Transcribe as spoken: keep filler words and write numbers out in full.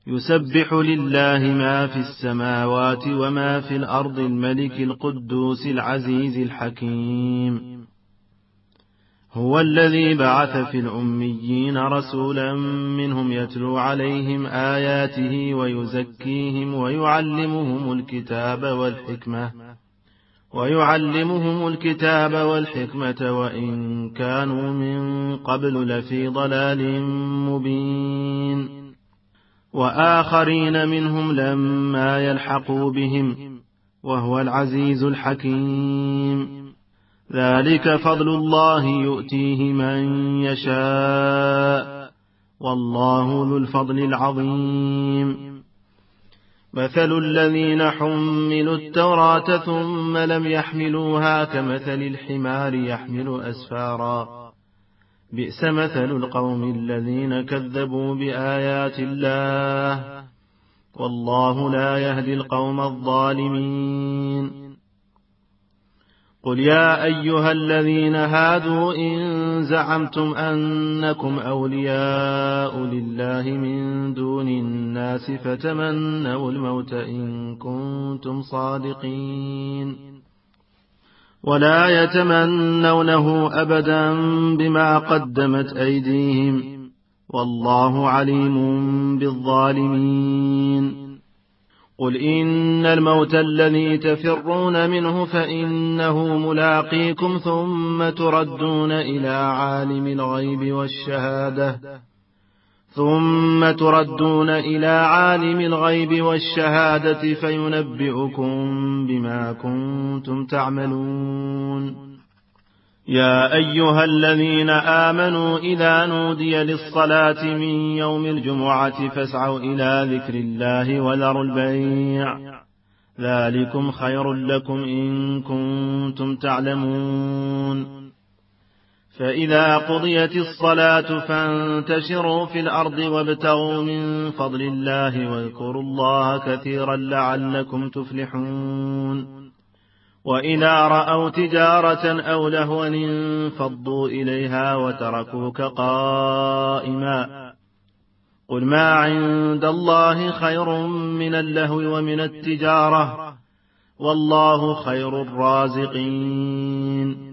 يسبح لله ما في السماوات وما في الأرض الملك القدوس العزيز الحكيم. هو الذي بعث في الأميين رسولا منهم يتلو عليهم آياته ويزكيهم ويعلمهم الكتاب والحكمة ويعلمهم الكتاب والحكمة وإن كانوا من قبل لفي ضلال مبين. وآخرين منهم لما يلحقوا بهم وهو العزيز الحكيم. ذلك فضل الله يؤتيه من يشاء والله ذو الفضل العظيم. مثل الذين حملوا التوراة ثم لم يحملوها كمثل الحمار يحمل أسفارا بئس مثل القوم الذين كذبوا بآيات الله والله لا يهدي القوم الظالمين. قل يا أيها الذين هادوا إن زعمتم أنكم أولياء لله من دون الناس فتمنوا الموت إن كنتم صادقين ولا يتمنونه أبدا بما قدمت أيديهم والله عليم بالظالمين. قل إن الموت الذي تفرون منه فإنه ملاقيكم ثم تردون إلى عالم الغيب والشهادة ثم تردون إلى عالم الغيب والشهادة فينبئكم بما كنتم تعملون. يا أيها الذين آمنوا إذا نودي للصلاة من يوم الجمعة فاسعوا إلى ذكر الله وذروا البيع ذلكم خير لكم إن كنتم تعلمون. فإذا قضيت الصلاة فانتشروا في الأرض وابتغوا من فضل الله واذكروا الله كثيرا لعلكم تفلحون. وإذا رأوا تجارة أو لهوا انفضوا إليها وتركوك قائما قل ما عند الله خير من اللهو ومن التجارة والله خير الرازقين.